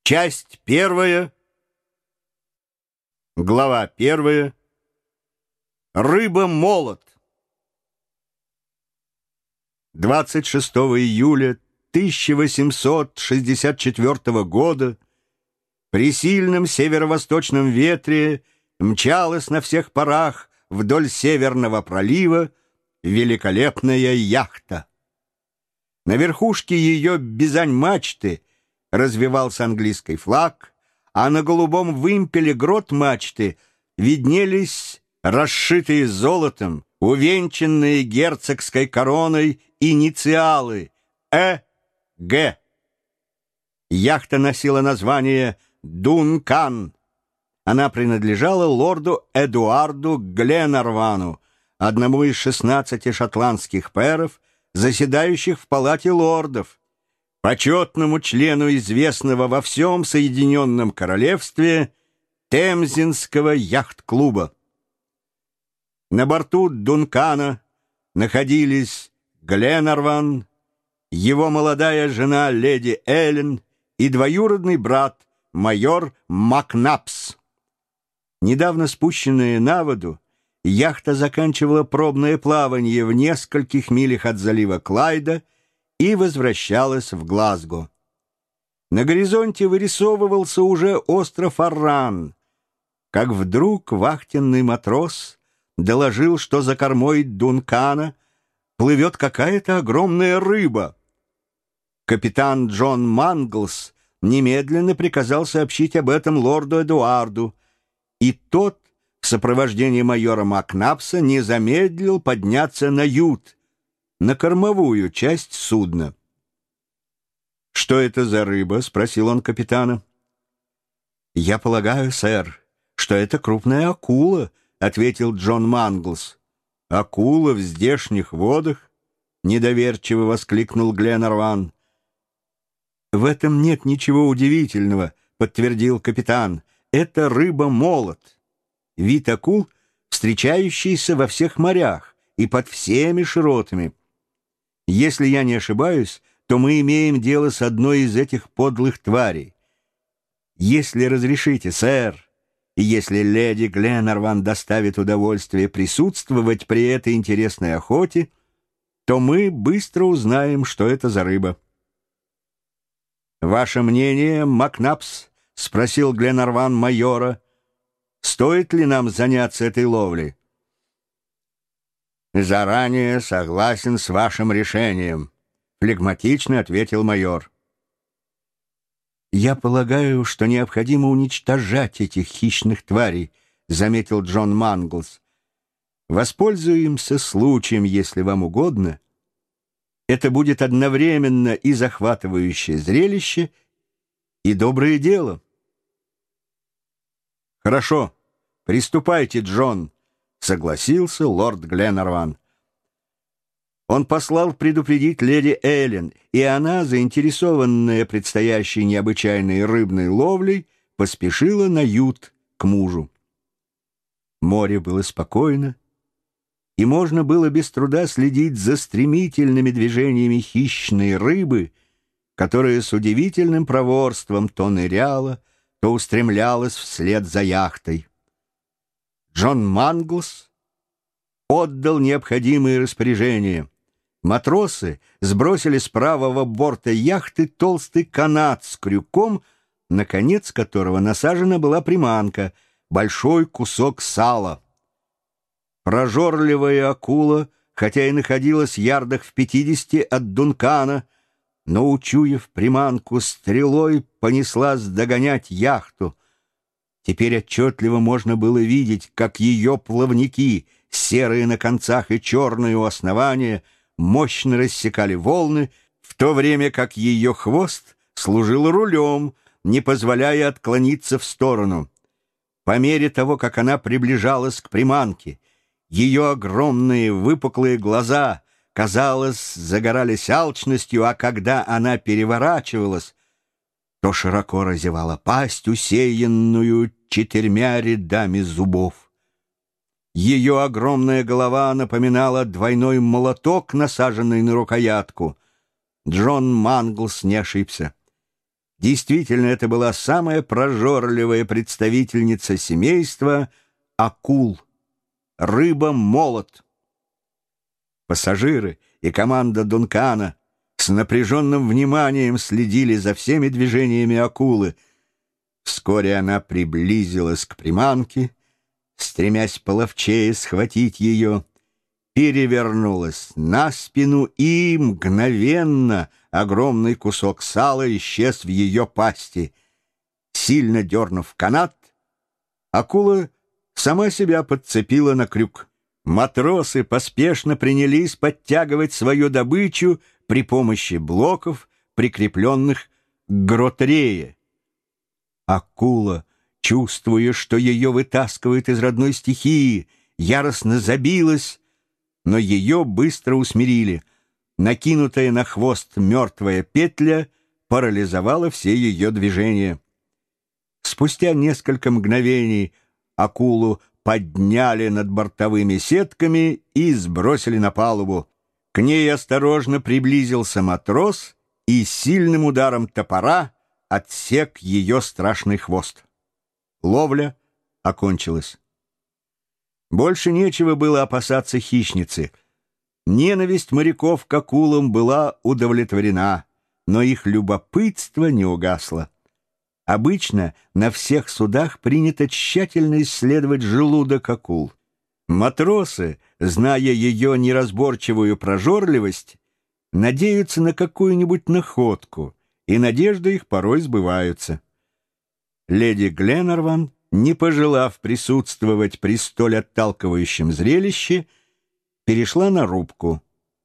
Часть первая, глава первая. Рыба-молот. 26 июля 1864 года при сильном северо-восточном ветре мчалась на всех парах вдоль Северного пролива великолепная яхта. На верхушке ее бизань-мачты развивался английский флаг, а на голубом вымпеле грот мачты виднелись расшитые золотом, увенчанные герцогской короной инициалы Э.Г. Яхта носила название «Дункан». Она принадлежала лорду Эдуарду Гленарвану, одному из 16 шотландских пэров, заседающих в палате лордов, почетному члену известного во всем Соединенном Королевстве Темзинского яхт-клуба. На борту Дункана находились Гленарван, его молодая жена леди Эллен и двоюродный брат майор Макнапс. Недавно спущенная на воду, яхта заканчивала пробное плавание в нескольких милях от залива Клайда и возвращалась в Глазго. На горизонте вырисовывался уже остров Арран, как вдруг вахтенный матрос доложил, что за кормой Дункана плывет какая-то огромная рыба. Капитан Джон Манглс немедленно приказал сообщить об этом лорду Эдуарду, и тот в сопровождении майора Макнапса не замедлил подняться на ют, на кормовую часть судна. «Что это за рыба?» — спросил он капитана. «Я полагаю, сэр, что это крупная акула», — ответил Джон Манглс. «Акула в здешних водах?» — недоверчиво воскликнул Гленарван. «В этом нет ничего удивительного», — подтвердил капитан. «Это рыба-молот, вид акул, встречающийся во всех морях и под всеми широтами. Если я не ошибаюсь, то мы имеем дело с одной из этих подлых тварей. Если разрешите, сэр, и если леди Гленарван доставит удовольствие присутствовать при этой интересной охоте, то мы быстро узнаем, что это за рыба». «Ваше мнение, Макнапс?» — спросил Гленарван майора. «Стоит ли нам заняться этой ловлей?» «Заранее согласен с вашим решением», — флегматично ответил майор. «Я полагаю, что необходимо уничтожать этих хищных тварей», — заметил Джон Манглс. «Воспользуемся случаем, если вам угодно. Это будет одновременно и захватывающее зрелище, и доброе дело». «Хорошо, приступайте, Джон», — согласился лорд Гленарван. Он послал предупредить леди Эллен, и она, заинтересованная предстоящей необычайной рыбной ловлей, поспешила на ют к мужу. Море было спокойно, и можно было без труда следить за стремительными движениями хищной рыбы, которая с удивительным проворством то ныряла, то устремлялась вслед за яхтой. Джон Манглс отдал необходимые распоряжения. Матросы сбросили с правого борта яхты толстый канат с крюком, на конец которого насажена была приманка, большой кусок сала. Прожорливая акула, хотя и находилась ярдах в 50 от Дункана, но, учуяв приманку, стрелой понеслась догонять яхту. Теперь отчетливо можно было видеть, как ее плавники, серые на концах и черные у основания, мощно рассекали волны, в то время как ее хвост служил рулем, не позволяя отклониться в сторону. По мере того, как она приближалась к приманке, ее огромные выпуклые глаза, казалось, загорались алчностью, а когда она переворачивалась, то широко разевала пасть, усеянную 4 рядами зубов. Ее огромная голова напоминала двойной молоток, насаженный на рукоятку. Джон Манглс не ошибся. Действительно, это была самая прожорливая представительница семейства акул, рыба-молот. Пассажиры и команда Дункана с напряженным вниманием следили за всеми движениями акулы. Вскоре она приблизилась к приманке, стремясь половчее схватить ее, перевернулась на спину, и мгновенно огромный кусок сала исчез в ее пасти. Сильно дернув канат, акула сама себя подцепила на крюк. Матросы поспешно принялись подтягивать свою добычу при помощи блоков, прикрепленных к гротрее. Акула, чувствуя, что ее вытаскивает из родной стихии, яростно забилась, но ее быстро усмирили. Накинутая на хвост мертвая петля парализовала все ее движения. Спустя несколько мгновений акулу подняли над бортовыми сетками и сбросили на палубу. К ней осторожно приблизился матрос и сильным ударом топора отсек ее страшный хвост. Ловля окончилась. Больше нечего было опасаться хищницы. Ненависть моряков к акулам была удовлетворена, но их любопытство не угасло. Обычно на всех судах принято тщательно исследовать желудок акул. Матросы, зная ее неразборчивую прожорливость, надеются на какую-нибудь находку, и надежды их порой сбываются. Леди Гленарван, не пожелав присутствовать при столь отталкивающем зрелище, перешла на рубку.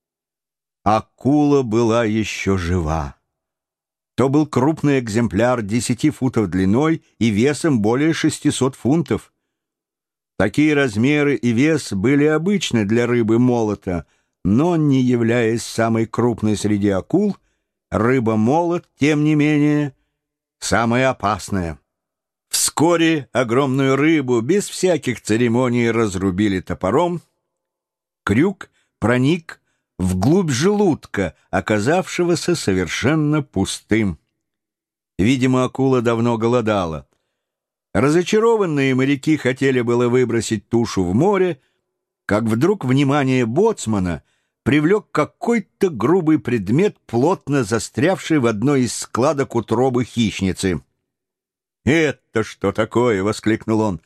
Акула была еще жива. То был крупный экземпляр 10 футов длиной и весом более 600 фунтов. Такие размеры и вес были обычны для рыбы-молота, но, не являясь самой крупной среди акул, рыба-молот, тем не менее, самая опасная. Вскоре огромную рыбу без всяких церемоний разрубили топором. Крюк проник вглубь желудка, оказавшегося совершенно пустым. Видимо, акула давно голодала. Разочарованные моряки хотели было выбросить тушу в море, как вдруг внимание боцмана привлек какой-то грубый предмет, плотно застрявший в одной из складок утробы хищницы. «Это что такое?» — воскликнул он.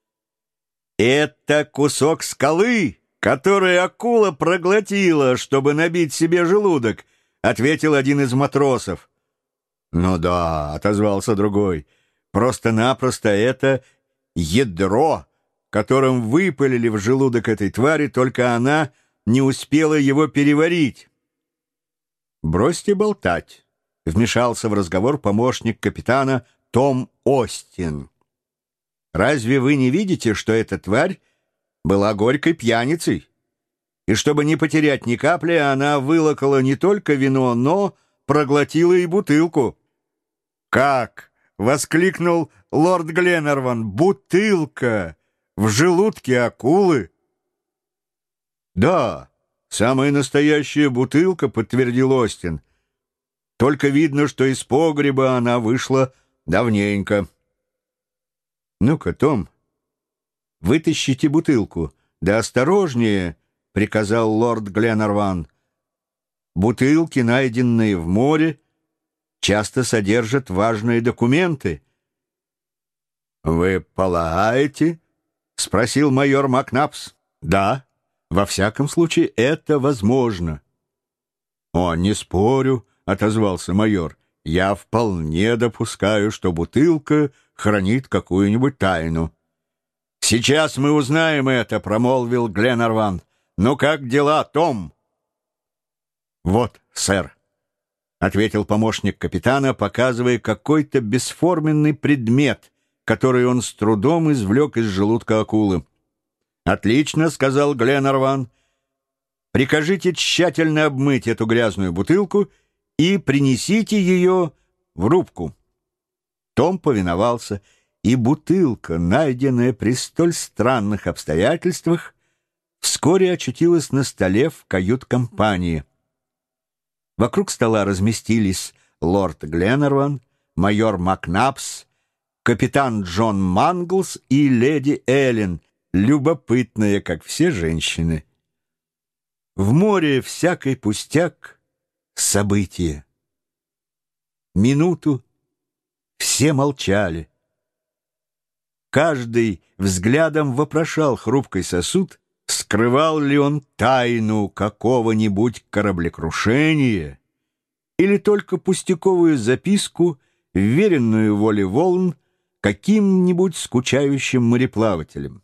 «Это кусок скалы, который акула проглотила, чтобы набить себе желудок», — ответил один из матросов. «Ну да», — отозвался другой, — «просто-напросто это ядро, которым выпалили в желудок этой твари, только она не успела его переварить». «Бросьте болтать», — вмешался в разговор помощник капитана Том Остин. «Разве вы не видите, что эта тварь была горькой пьяницей? И чтобы не потерять ни капли, она вылокала не только вино, но проглотила и бутылку». «Как?» — воскликнул лорд Гленарван. «Бутылка в желудке акулы?» «Да, самая настоящая бутылка», — подтвердил Остин. «Только видно, что из погреба она вышла давненько». «Ну-ка, Том, вытащите бутылку. Да осторожнее», — приказал лорд Гленарван. «Бутылки, найденные в море, часто содержат важные документы». «Вы полагаете?» — спросил майор Макнапс. «Да, во всяком случае, это возможно». «О, не спорю», — отозвался майор. «Я вполне допускаю, что бутылка хранит какую-нибудь тайну». «Сейчас мы узнаем это», — промолвил Гленарван. «Ну как дела, Том?» «Вот, сэр», — ответил помощник капитана, показывая какой-то бесформенный предмет, который он с трудом извлек из желудка акулы. «Отлично», — сказал Гленарван. «Прикажите тщательно обмыть эту грязную бутылку и принесите ее в рубку». Том повиновался, и бутылка, найденная при столь странных обстоятельствах, вскоре очутилась на столе в кают-компании. Вокруг стола разместились лорд Гленарван, майор Макнапс, капитан Джон Манглс и леди Эллен, любопытная, как все женщины. В море всякий пустяк — событие. Минуту все молчали. Каждый взглядом вопрошал хрупкий сосуд, скрывал ли он тайну какого-нибудь кораблекрушения или только пустяковую записку, вверенную воле волн каким-нибудь скучающим мореплавателем.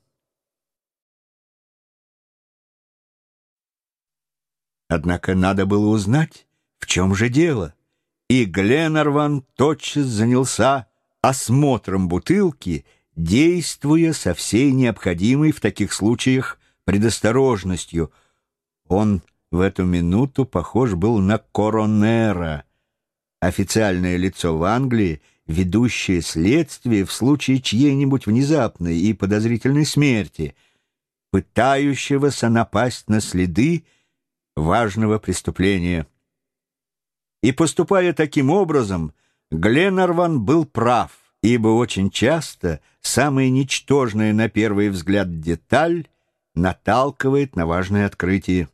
Однако надо было узнать, в чем же дело, и Гленарван тотчас занялся осмотром бутылки, действуя со всей необходимой в таких случаях предосторожностью. Он в эту минуту похож был на коронера, официальное лицо в Англии, ведущее следствие в случае чьей-нибудь внезапной и подозрительной смерти, пытающегося напасть на следы важного преступления. И поступая таким образом, Гленарван был прав, ибо очень часто самая ничтожная на первый взгляд деталь наталкивает на важное открытие.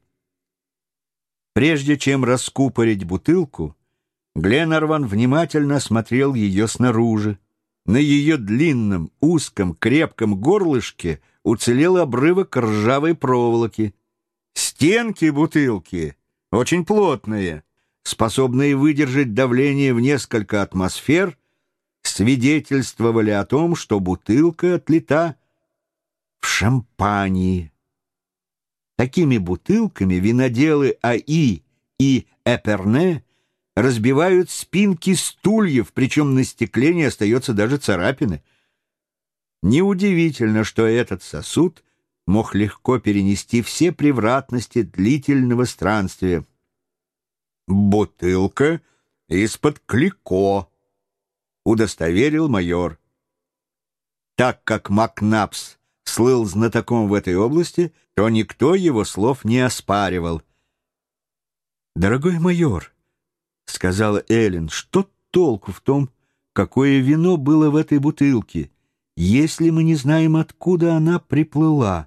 Прежде чем раскупорить бутылку, Гленарван внимательно осмотрел ее снаружи. На ее длинном, узком, крепком горлышке уцелел обрывок ржавой проволоки. Стенки бутылки очень плотные, способные выдержать давление в несколько атмосфер, свидетельствовали о том, что бутылка отлита в Шампании. Такими бутылками виноделы А.И. и Эперне разбивают спинки стульев, причем на стекле не остается даже царапины. Неудивительно, что этот сосуд мог легко перенести все превратности длительного странствия. «Бутылка из-под Клико», — удостоверил майор. Так как Макнапс слыл знатоком в этой области, то никто его слов не оспаривал. «Дорогой майор», — сказала Эллен, — «что толку в том, какое вино было в этой бутылке, если мы не знаем, откуда она приплыла?»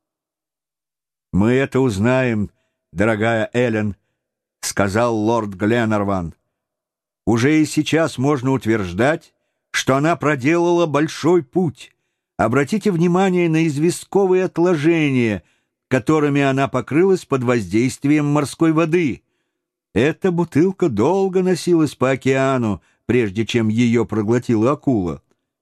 «Мы это узнаем, дорогая Эллен», — сказал лорд Гленарван. «Уже и сейчас можно утверждать, что она проделала большой путь. Обратите внимание на известковые отложения, которыми она покрылась под воздействием морской воды. Эта бутылка долго носилась по океану, прежде чем ее проглотила акула».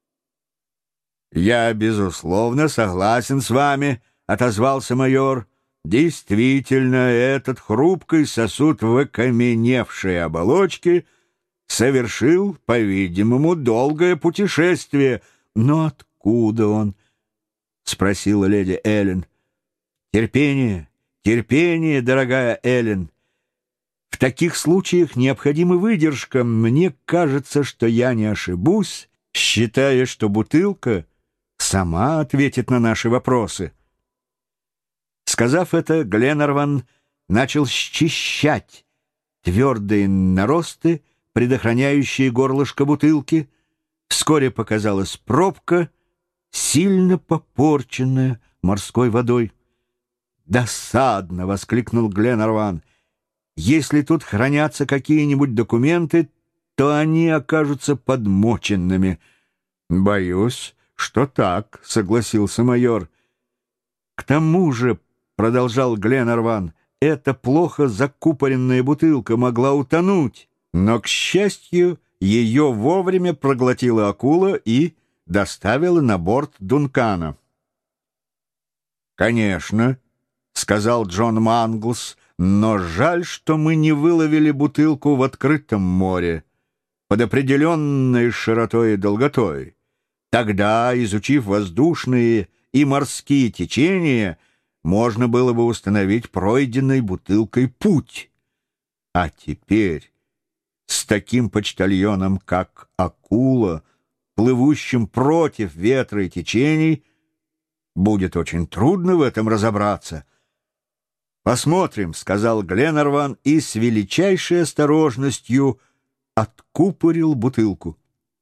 «Я, безусловно, согласен с вами», — отозвался майор. «Действительно, этот хрупкий сосуд в окаменевшей оболочке совершил, по-видимому, долгое путешествие. Но откуда он?» — спросила леди Эллен. «Терпение, терпение, дорогая Эллен. В таких случаях необходима выдержка. Мне кажется, что я не ошибусь, считая, что бутылка сама ответит на наши вопросы». Сказав это, Гленарван начал счищать твердые наросты, предохраняющие горлышко бутылки. Вскоре показалась пробка, сильно попорченная морской водой. «Досадно!» — воскликнул Гленарван. «Если тут хранятся какие-нибудь документы, то они окажутся подмоченными». «Боюсь, что так», — согласился майор. «К тому же, — продолжал Гленарван, — эта плохо закупоренная бутылка могла утонуть, но, к счастью, ее вовремя проглотила акула и доставила на борт Дункана». «Конечно», — сказал Джон Манглс, — «но жаль, что мы не выловили бутылку в открытом море, под определенной широтой и долготой. Тогда, изучив воздушные и морские течения, можно было бы установить пройденной бутылкой путь. А теперь с таким почтальоном, как акула, плывущим против ветра и течений, будет очень трудно в этом разобраться». «Посмотрим», — сказал Гленарван и с величайшей осторожностью откупорил бутылку.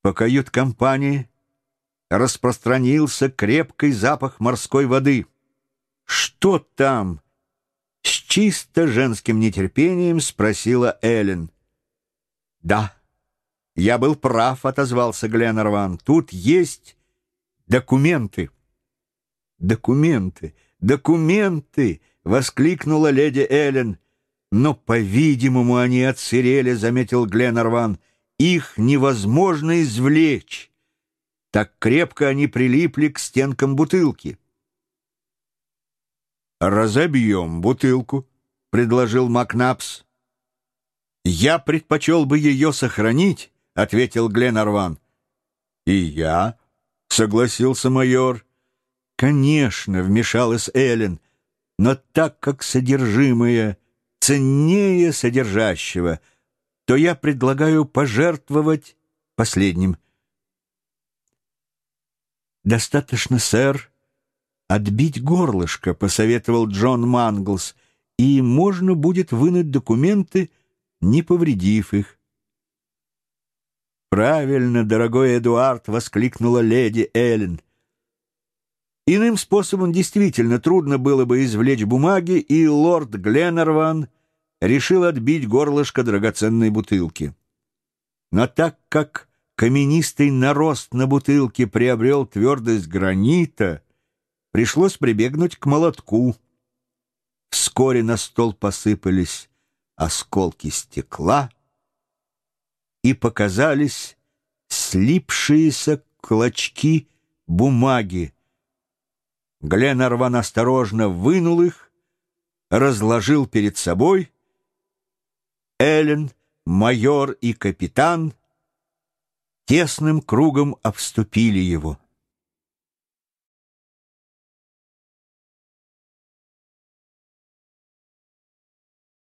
По кают-компании распространился крепкий запах морской воды. «Что там?» — с чисто женским нетерпением спросила Эллен. «Да, я был прав», — отозвался Гленарван. «Тут есть документы». «Документы! Документы!» — воскликнула леди Эллен. «Но, по-видимому, они отсырели», — заметил Гленарван. «Их невозможно извлечь. Так крепко они прилипли к стенкам бутылки». «Разобьем бутылку», — предложил Макнапс. «Я предпочел бы ее сохранить», — ответил Гленарван. «И я», — согласился майор. «Конечно», — вмешалась Эллен, «но так как содержимое ценнее содержащего, то я предлагаю пожертвовать последним». «Достаточно, сэр, отбить горлышко», — посоветовал Джон Манглс, «и можно будет вынуть документы, не повредив их». «Правильно, дорогой Эдуард», — воскликнула леди Эллен. Иным способом действительно трудно было бы извлечь бумаги, и лорд Гленарван решил отбить горлышко драгоценной бутылки. Но так как каменистый нарост на бутылке приобрел твердость гранита, пришлось прибегнуть к молотку. Вскоре на стол посыпались осколки стекла, и показались слипшиеся клочки бумаги. Гленарван осторожно вынул их, разложил перед собой. Эллен, майор и капитан тесным кругом обступили его.